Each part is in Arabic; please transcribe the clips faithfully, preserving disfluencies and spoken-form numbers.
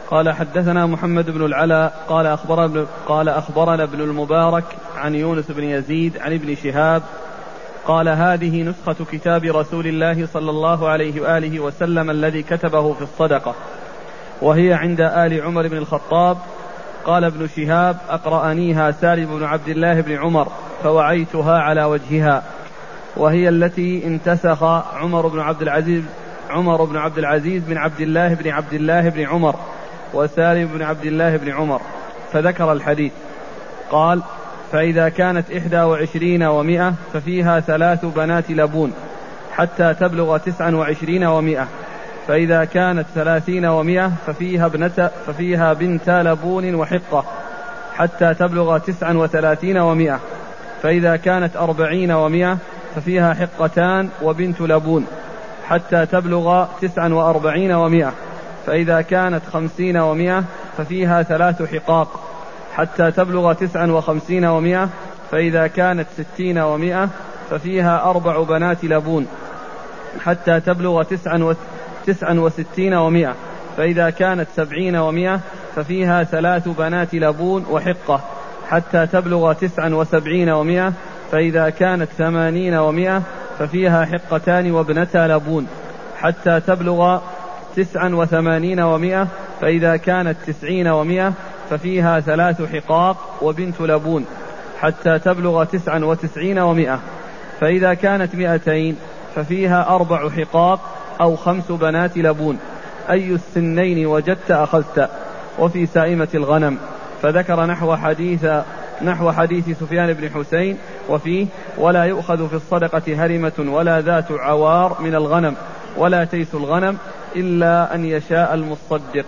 قال حدثنا محمد بن العلاء قال أخبرنا قال أخبرنا ابن المبارك عن يونس بن يزيد عن ابن شهاب قال هذه نسخة كتاب رسول الله صلى الله عليه وآله وسلم الذي كتبه في الصدقة، وهي عند آل عمر بن الخطاب. قال ابن شهاب أقرأنيها سالم بن عبد الله بن عمر فوعيتها على وجهها، وهي التي انتسخ عمر بن عبد العزيز عمر بن عبد العزيز بن عبد الله بن عبد الله بن عمر وسالم بن عبد الله بن عمر، فذكر الحديث. قال فإذا كانت إحدى وعشرين ومائة ففيها ثلاث بنات لبون حتى تبلغ تسعا وعشرين ومائة، فإذا كانت ثلاثين ومائة ففيها, ابنة ففيها بنت لبون وحقة حتى تبلغ تسعا وثلاثين ومائة، فإذا كانت أربعين ومائة ففيها حقتان وبنت لبون حتى تبلغ تسعا وأربعين ومائة، فإذا كانت خمسين ومائة ففيها ثلاث حقاق حتى تبلغ تسعا وخمسين ومائة، فإذا كانت ستين ومائة ففيها أربع بنات لبون حتى تبلغ تسعا وستين ومائة، فإذا كانت سبعين ومائة ففيها ثلاث بنات لبون وحقة حتى تبلغ تسعا وسبعين ومائة، فإذا كانت ثمانين ومائة ففيها حقتان وابنتا لبون حتى تبلغ تسعا وثمانين ومائة، فإذا كانت تسعين ومائة ففيها ثلاث حقاق وبنت لبون حتى تبلغ تسعا وتسعين ومائة، فإذا كانت مائتين ففيها أربع حقاق أو خمس بنات لبون، أي السنين وجدت أخذت. وفي سائمة الغنم، فذكر نحو حديث نحو حديث سفيان بن حسين وفيه ولا يؤخذ في الصدقة هرمة ولا ذات عوار من الغنم ولا تيس الغنم إلا أن يشاء المصدق.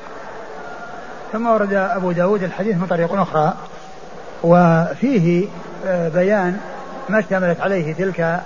ثم ورد أبو داود الحديث من طريق أخرى وفيه بيان ما اشتملت عليه تلك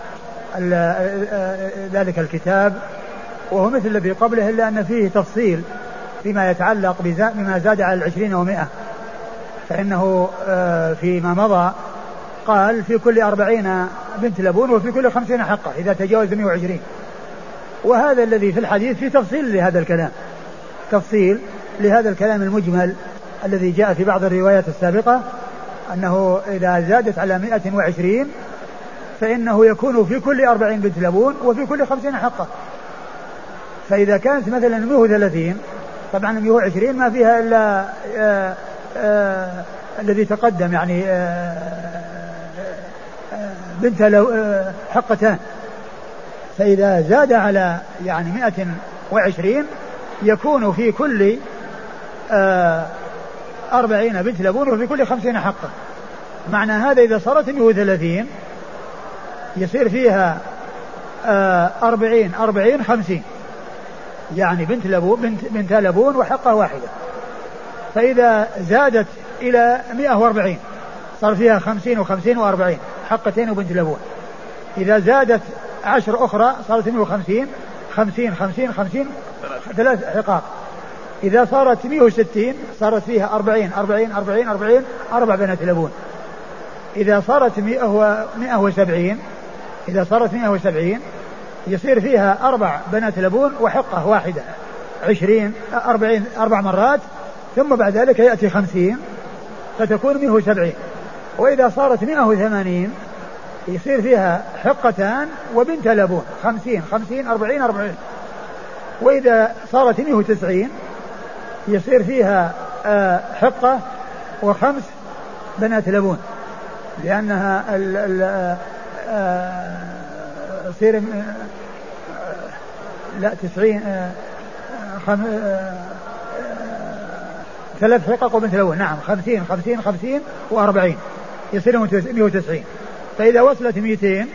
ذلك الكتاب، وهو مثل الذي قبله إلا أن فيه تفصيل فيما يتعلق بما زاد على العشرين ومائة، فإنه فيما مضى قال في كل أربعين بنت لبون وفي كل خمسين حقة إذا تجاوز مائة وعشرين، وهذا الذي في الحديث في تفصيل لهذا الكلام تفصيل لهذا الكلام المجمل الذي جاء في بعض الروايات السابقة أنه إذا زادت على مائة وعشرين فإنه يكون في كل أربعين بنت لبون وفي كل خمسين حقة. فإذا كانت مثلا مائة وثلاثين طبعا مائة وعشرين ما فيها إلا آآ آآ الذي تقدم يعني آآ بنت حقتان، فإذا زاد على يعني مائة وعشرين يكون في كل أربعين بنت لبون وفي كل خمسين حقة. معنى هذا إذا صارت مائة وثلاثين يصير فيها أربعين أربعين خمسين، يعني بنت لبون بنت, بنت لبون وحقة واحدة. فإذا زادت إلى مائة وأربعين صار فيها خمسين وخمسين وأربعين حقتين وبنت لبون. إذا زادت عشر أخرى صارت مائة وخمسين خمسين خمسين خمسين ثلاث حقاق. إذا صارت مائة وستين صارت فيها أربعين أربعين أربعين أربعين أربع بنات لبون. إذا صارت مائة وسبعين إذا صارت مائة وسبعين يصير فيها أربع بنات لبون وحقة واحدة عشرين أربعين أربع مرات، ثم بعد ذلك يأتي خمسين فتكون مائة وسبعين. وإذا صارت مائة وثمانين يصير فيها حقتان وبنت لبون خمسين خمسين أربعين أربعين. وإذا صارت مائة وتسعين يصير فيها حقة وخمس بنات لبون، لأنها ال ال يصير لا تسعين خم ثلاث حقق وبنت لبون نعم خمسين خمسين خمسين وأربعين يصير مائة وتسعين. فإذا وصلت مئتين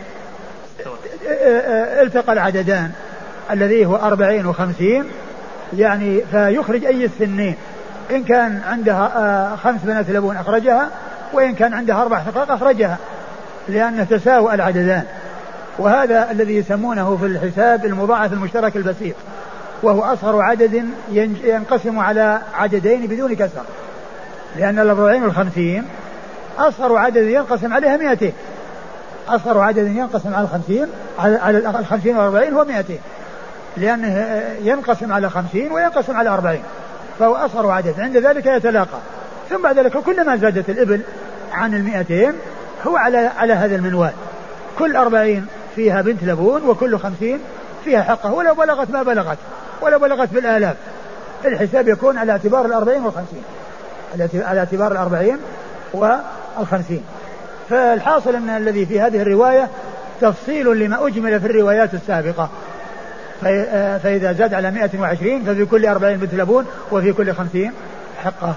التقى العددان الذي هو أربعين وخمسين، يعني فيخرج أي السنين إن كان عندها خمس بنات لبون أخرجها وإن كان عندها أربع حقائق أخرجها، لأن تساوى العددان. وهذا الذي يسمونه في الحساب المضاعف المشترك البسيط، وهو أصغر عدد ينقسم على عددين بدون كسر، لأن الأربعين والخمسين أصغر عدد ينقسم عليها مئتين، أصغر عدد ينقسم على الخمسين على الخمسين والأربعين هو مئتين، لأنه ينقسم على خمسين وينقسم على أربعين، فهو أصغر عدد، عند ذلك يتلاقى. ثم بعد ذلك كلما زادت الإبل عن المئتين هو على على هذا المنوال، كل أربعين فيها بنت لبون وكل خمسين فيها حقه، ولو بلغت ما بلغت ولو بلغت بالآلاف الحساب يكون على اعتبار الأربعين والخمسين، على اعتبار الأربعين والخمسين. فالحاصل أن الذي في هذه الرواية تفصيل لما أجمل في الروايات السابقة. فإذا زاد على مئة وعشرين ففي كل أربعين بنت لبون وفي كل خمسين حقه.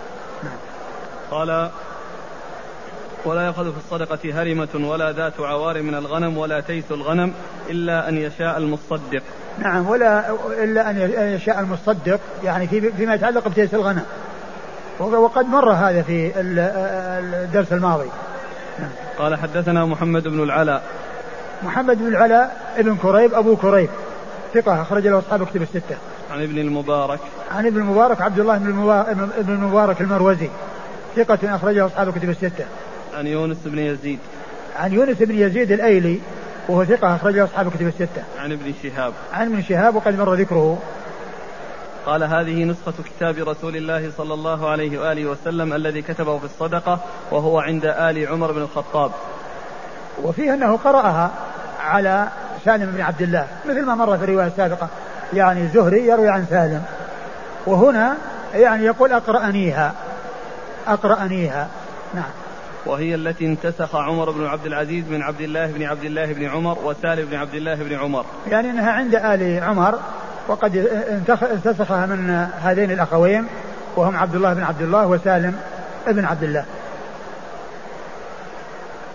قال ولا يأخذ في الصدقة هرمة ولا ذات عوار من الغنم ولا تيس الغنم إلا أن يشاء المصدق. نعم، ولا إلا أن يشاء المصدق، يعني فيما يتعلق بتيس الغنم، وقد مر هذا في الدرس الماضي. قال حدثنا محمد بن العلاء. محمد بن العلاء ابن كريب أبو كريب ثقة أخرج له أصحاب كتب الستة. عن ابن المبارك. عن ابن المبارك عبد الله بن المبارك المروزي ثقة أخرجه أصحاب كتب الستة. عن يونس بن يزيد. عن يونس بن يزيد الأيلي وهو ثقة أخرجه أصحاب كتب الستة. عن ابن شهاب. عن ابن شهاب وقد مر ذكره. قال هذه نسخة كتاب رسول الله صلى الله عليه وآله وسلم الذي كتبه في الصدقة وهو عند آل عمر بن الخطاب. وفيه أنه قرأها على سالم بن عبد الله مثل ما مر في الرواية السابقة، يعني زهري يروي عن سالم، وهنا يعني يقول أقرأنيها أقرأنيها. نعم. وهي التي انتسخ عمر بن عبد العزيز من عبد الله بن عبد الله بن عمر وسالم بن عبد الله بن عمر، يعني أنها عند آل عمر وقد انتسخها من هذين الأخوين وهم عبد الله بن عبد الله وسالم بن عبد الله.